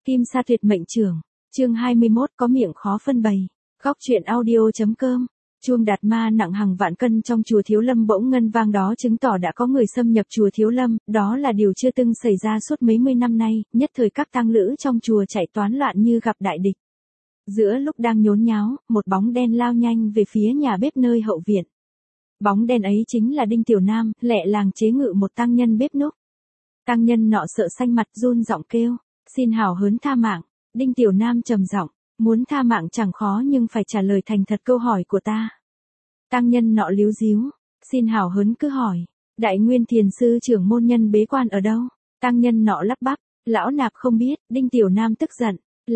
Kim Sa tuyệt mệnh trưởng, chương 21 có miệng khó phân bày. Góc truyện audio.com. Chuông đạt ma nặng hàng vạn cân trong chùa Thiếu Lâm bỗng ngân vang, đó chứng tỏ đã có người xâm nhập chùa Thiếu Lâm, đó là điều chưa từng xảy ra suốt mấy mươi năm nay, nhất thời các tang lữ trong chùa chạy toán loạn như gặp đại địch. Giữa lúc đang nhốn nháo, một bóng đen lao nhanh về phía nhà bếp nơi hậu viện. Bóng đen ấy chính là Đinh Tiểu Nam, lẹ làng chế ngự một tăng nhân bếp núc. Tăng nhân nọ sợ xanh mặt run giọng kêu, xin hảo hớn tha mạng. Đinh Tiểu Nam trầm giọng, muốn tha mạng chẳng khó nhưng phải trả lời thành thật câu hỏi của ta. Tăng nhân nọ líu díu, xin hảo hớn cứ hỏi, Đại Nguyên Thiền Sư trưởng môn nhân bế quan ở đâu? Tăng nhân nọ lắp bắp, lão nạp không biết. Đinh Tiểu Nam tức giận,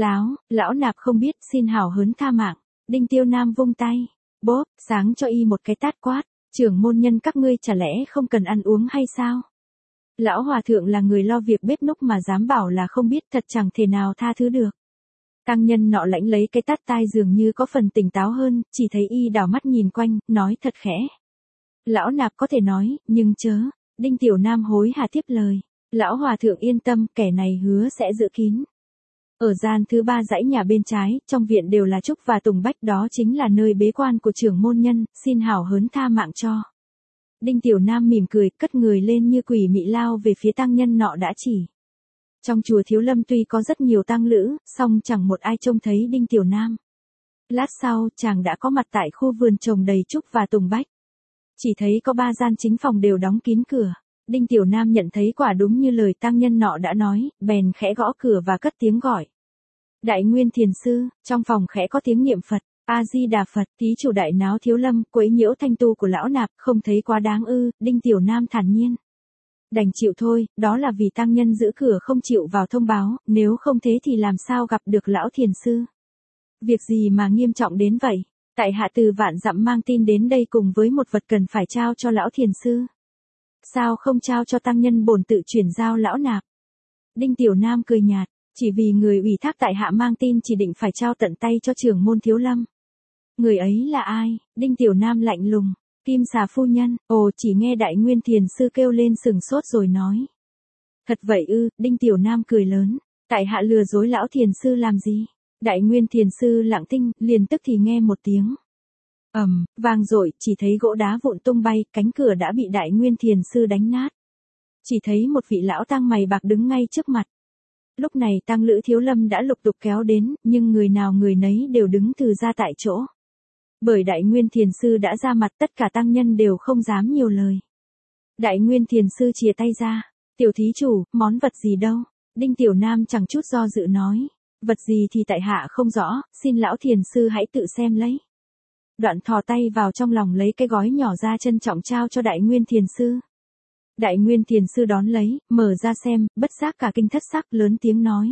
lão nạp không biết, xin hảo hớn tha mạng. Đinh Tiểu Nam vung tay, bóp, sáng cho y một cái tát quát, trưởng môn nhân các ngươi chả lẽ không cần ăn uống hay sao? Lão hòa thượng là người lo việc bếp núc mà dám bảo là không biết, thật chẳng thể nào tha thứ được. Tăng nhân nọ lãnh lấy cái tát tai dường như có phần tỉnh táo hơn, chỉ thấy y đảo mắt nhìn quanh, nói thật khẽ. Lão nạp có thể nói, nhưng chớ. Đinh Tiểu Nam hối hả tiếp lời. Lão hòa thượng yên tâm, kẻ này hứa sẽ giữ kín. Ở gian thứ 3 dãy nhà bên trái, trong viện đều là trúc và tùng bách, đó chính là nơi bế quan của trưởng môn nhân, xin hảo hớn tha mạng cho. Đinh Tiểu Nam mỉm cười, cất người lên như quỷ mị lao về phía tăng nhân nọ đã chỉ. Trong chùa Thiếu Lâm tuy có rất nhiều tăng lữ, song chẳng một ai trông thấy Đinh Tiểu Nam. Lát sau, chàng đã có mặt tại khu vườn trồng đầy trúc và tùng bách. Chỉ thấy có 3 gian chính phòng đều đóng kín cửa. Đinh Tiểu Nam nhận thấy quả đúng như lời tăng nhân nọ đã nói, bèn khẽ gõ cửa và cất tiếng gọi. Đại Nguyên Thiền Sư, trong phòng khẽ có tiếng niệm Phật. A-di-đà Phật, thí chủ đại náo Thiếu Lâm, quấy nhiễu thanh tu của lão nạp, không thấy quá đáng ư? Đinh Tiểu Nam thản nhiên. Đành chịu thôi, đó là vì tăng nhân giữ cửa không chịu vào thông báo, nếu không thế thì làm sao gặp được lão thiền sư? Việc gì mà nghiêm trọng đến vậy? Tại hạ từ vạn dặm mang tin đến đây cùng với một vật cần phải trao cho lão thiền sư. Sao không trao cho tăng nhân bổn tự chuyển giao lão nạp? Đinh Tiểu Nam cười nhạt, chỉ vì người ủy thác tại hạ mang tin chỉ định phải trao tận tay cho trưởng môn Thiếu Lâm. Người ấy là ai? Đinh Tiểu Nam lạnh lùng. Kim Xà phu nhân. Ồ, chỉ nghe Đại Nguyên Thiền Sư kêu lên sừng sốt rồi nói. Thật vậy ư? Đinh Tiểu Nam cười lớn. Tại hạ lừa dối lão thiền sư làm gì? Đại Nguyên Thiền Sư lặng thinh, liền tức thì nghe một tiếng vang dội, chỉ thấy gỗ đá vụn tung bay, cánh cửa đã bị Đại Nguyên Thiền Sư đánh nát. Chỉ thấy một vị lão tang mày bạc đứng ngay trước mặt. Lúc này tang lữ Thiếu Lâm đã lục tục kéo đến, nhưng người nào người nấy đều đứng từ ra tại chỗ. Bởi Đại Nguyên Thiền Sư đã ra mặt, tất cả tăng nhân đều không dám nhiều lời. Đại Nguyên Thiền Sư chìa tay ra. Tiểu thí chủ, món vật gì đâu? Đinh Tiểu Nam chẳng chút do dự nói. Vật gì thì tại hạ không rõ, xin lão thiền sư hãy tự xem lấy. Đoạn thò tay vào trong lòng lấy cái gói nhỏ ra trân trọng trao cho Đại Nguyên Thiền Sư. Đại Nguyên Thiền Sư đón lấy, mở ra xem, bất giác cả kinh thất sắc, lớn tiếng nói.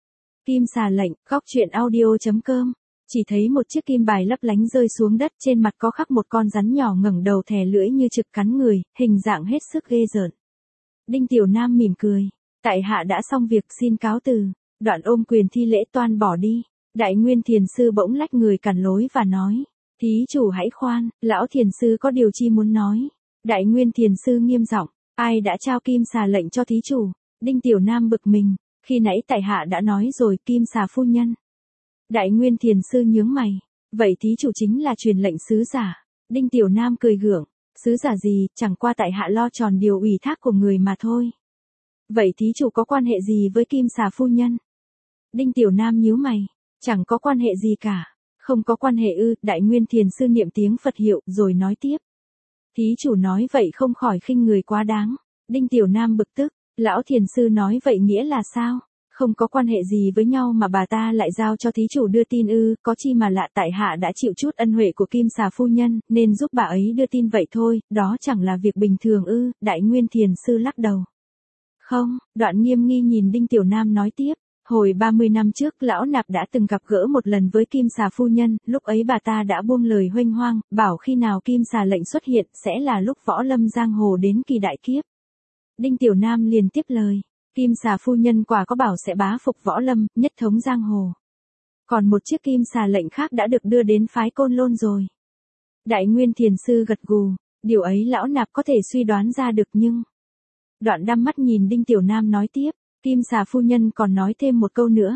Kim Xà lệnh, góc truyện audio.com. Chỉ thấy một chiếc kim bài lấp lánh rơi xuống đất, trên mặt có khắc một con rắn nhỏ ngẩng đầu thè lưỡi như trực cắn người, hình dạng hết sức ghê rợn. Đinh Tiểu Nam mỉm cười. Tại hạ đã xong việc, xin cáo từ. Đoạn ôm quyền thi lễ toan bỏ đi. Đại Nguyên Thiền Sư bỗng lách người cản lối và nói. Thí chủ hãy khoan, lão thiền sư có điều chi muốn nói. Đại Nguyên Thiền Sư nghiêm giọng. Ai đã trao Kim Xà lệnh cho thí chủ? Đinh Tiểu Nam bực mình. Khi nãy tại hạ đã nói rồi, Kim Xà phu nhân. Đại Nguyên Thiền Sư nhướng mày. Vậy thí chủ chính là truyền lệnh sứ giả. Đinh Tiểu Nam cười gượng. Sứ giả gì, chẳng qua tại hạ lo tròn điều ủy thác của người mà thôi. Vậy thí chủ có quan hệ gì với Kim Xà phu nhân? Đinh Tiểu Nam nhíu mày. Chẳng có quan hệ gì cả. Không có quan hệ ư? Đại Nguyên Thiền Sư niệm tiếng Phật hiệu rồi nói tiếp. Thí chủ nói vậy không khỏi khinh người quá đáng. Đinh Tiểu Nam bực tức. Lão thiền sư nói vậy nghĩa là sao? Không có quan hệ gì với nhau mà bà ta lại giao cho thí chủ đưa tin ư? Có chi mà lạ, tại hạ đã chịu chút ân huệ của Kim Xà phu nhân, nên giúp bà ấy đưa tin vậy thôi, đó chẳng là việc bình thường ư? Đại Nguyên Thiền Sư lắc đầu. Không. Đoạn nghiêm nghi nhìn Đinh Tiểu Nam nói tiếp. Hồi 30 năm trước, lão nạp đã từng gặp gỡ một lần với Kim Xà phu nhân, lúc ấy bà ta đã buông lời huênh hoang, bảo khi nào Kim Xà lệnh xuất hiện sẽ là lúc võ lâm giang hồ đến kỳ đại kiếp. Đinh Tiểu Nam liền tiếp lời. Kim Xà phu nhân quả có bảo sẽ bá phục võ lâm, nhất thống giang hồ. Còn một chiếc Kim Xà lệnh khác đã được đưa đến phái Côn Lôn rồi. Đại Nguyên Thiền Sư gật gù. Điều ấy lão nạp có thể suy đoán ra được nhưng. Đoạn đăm mắt nhìn Đinh Tiểu Nam nói tiếp. Kim Xà phu nhân còn nói thêm một câu nữa.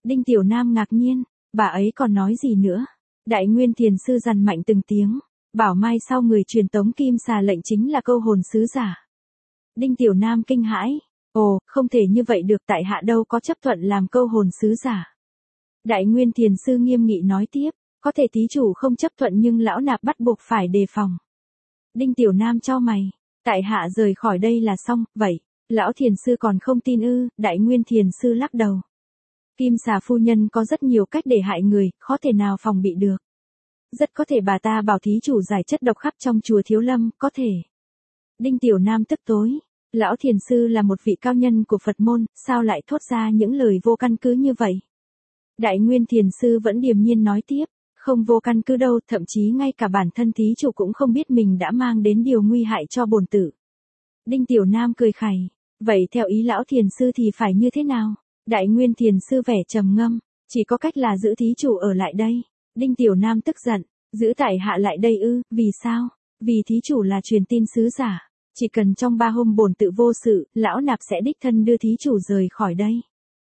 Đinh Tiểu Nam ngạc nhiên, bà ấy còn nói gì nữa? Đại Nguyên Thiền Sư dằn mạnh từng tiếng, bảo mai sau người truyền tống kim xà lệnh chính là câu hồn sứ giả. Đinh Tiểu Nam kinh hãi, ồ, không thể như vậy được, tại hạ đâu có chấp thuận làm câu hồn sứ giả. Đại Nguyên Thiền Sư nghiêm nghị nói tiếp, có thể thí chủ không chấp thuận nhưng lão nạp bắt buộc phải đề phòng. Đinh Tiểu Nam chau mày, tại hạ rời khỏi đây là xong, vậy, lão thiền sư còn không tin ư? Đại Nguyên Thiền Sư lắc đầu. Kim xà phu nhân có rất nhiều cách để hại người, khó thể nào phòng bị được. Rất có thể bà ta bảo thí chủ giải chất độc khắp trong chùa Thiếu Lâm, có thể. Đinh Tiểu Nam tức tối, lão thiền sư là một vị cao nhân của Phật môn, sao lại thốt ra những lời vô căn cứ như vậy? Đại Nguyên Thiền Sư vẫn điềm nhiên nói tiếp, không vô căn cứ đâu, thậm chí ngay cả bản thân thí chủ cũng không biết mình đã mang đến điều nguy hại cho bổn tử. Đinh Tiểu Nam cười khẩy, vậy theo ý lão thiền sư thì phải như thế nào? Đại Nguyên Thiền Sư vẻ trầm ngâm, chỉ có cách là giữ thí chủ ở lại đây. Đinh Tiểu Nam tức giận, giữ tại hạ lại đây ư? Vì sao? Vì thí chủ là truyền tin sứ giả, chỉ cần trong 3 hôm bổn tự vô sự, lão nạp sẽ đích thân đưa thí chủ rời khỏi đây.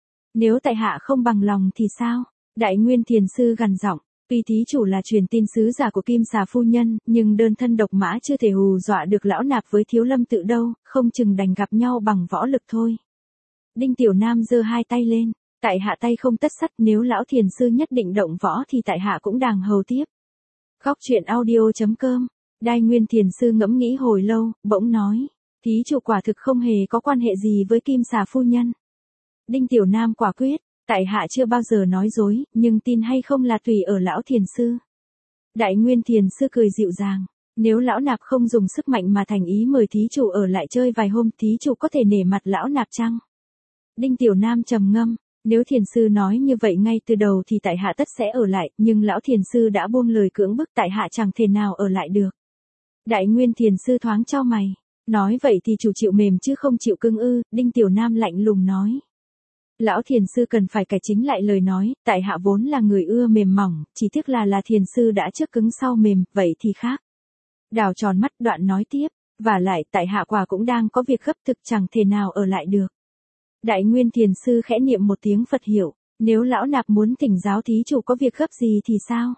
Nếu tại hạ không bằng lòng thì sao? Đại Nguyên Thiền Sư gằn giọng, tuy thí chủ là truyền tin sứ giả của Kim xà phu nhân, nhưng đơn thân độc mã chưa thể hù dọa được lão nạp với Thiếu Lâm tự đâu, không chừng đành gặp nhau bằng võ lực thôi. Đinh Tiểu Nam giơ 2 tay lên, tại hạ tay không tất sắt, nếu lão thiền sư nhất định động võ thì tại hạ cũng đàng hầu tiếp. Góc truyện audio.com. Đại Nguyên Thiền Sư ngẫm nghĩ hồi lâu, bỗng nói, thí chủ quả thực không hề có quan hệ gì với Kim xà phu nhân. Đinh Tiểu Nam quả quyết, tại hạ chưa bao giờ nói dối, nhưng tin hay không là tùy ở lão thiền sư. Đại Nguyên Thiền Sư cười dịu dàng, nếu lão nạp không dùng sức mạnh mà thành ý mời thí chủ ở lại chơi vài hôm, thí chủ có thể nể mặt lão nạp chăng? Đinh Tiểu Nam trầm ngâm, nếu thiền sư nói như vậy ngay từ đầu thì tại hạ tất sẽ ở lại, nhưng lão thiền sư đã buông lời cưỡng bức, tại hạ chẳng thể nào ở lại được. Đại Nguyên Thiền Sư thoáng chau mày, nói vậy thì chủ chịu mềm chứ không chịu cứng ư? Đinh Tiểu Nam lạnh lùng nói. Lão thiền sư cần phải cải chính lại lời nói, tại hạ vốn là người ưa mềm mỏng, chỉ tiếc là thiền sư đã trước cứng sau mềm, vậy thì khác. Đào tròn mắt đoạn nói tiếp, và lại tại hạ quả cũng đang có việc gấp, thực chẳng thể nào ở lại được. Đại Nguyên Thiền Sư khẽ niệm một tiếng Phật hiệu, nếu lão nạp muốn thỉnh giáo thí chủ có việc gấp gì thì sao?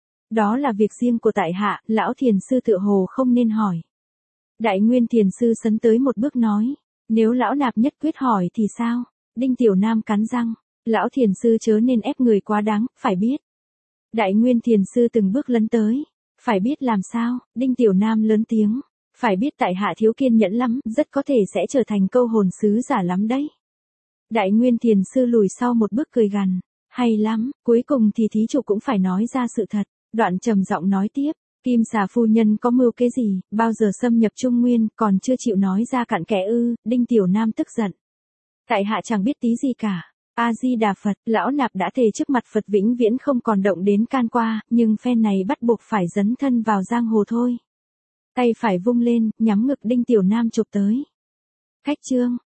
Đó là việc riêng của tại hạ, lão thiền sư tựa hồ không nên hỏi. Đại Nguyên Thiền Sư sấn tới một bước nói, nếu lão nạp nhất quyết hỏi thì sao? Đinh Tiểu Nam cắn răng, lão thiền sư chớ nên ép người quá đáng, phải biết. Đại Nguyên Thiền Sư từng bước lấn tới, phải biết làm sao? Đinh Tiểu Nam lớn tiếng, phải biết tại hạ thiếu kiên nhẫn lắm, rất có thể sẽ trở thành câu hồn sứ giả lắm đấy. Đại Nguyên Thiền Sư lùi sau một bước cười gằn, hay lắm, cuối cùng thì thí chủ cũng phải nói ra sự thật. Đoạn trầm giọng nói tiếp, Kim xà phu nhân có mưu kế gì, bao giờ xâm nhập Trung Nguyên, còn chưa chịu nói ra cặn kẽ ư? Đinh Tiểu Nam tức giận, tại hạ chẳng biết tí gì cả. A Di Đà Phật, lão nạp đã thề trước mặt Phật vĩnh viễn không còn động đến can qua, nhưng phen này bắt buộc phải dấn thân vào giang hồ thôi. Tay phải vung lên, nhắm ngực Đinh Tiểu Nam chụp tới. Cách chương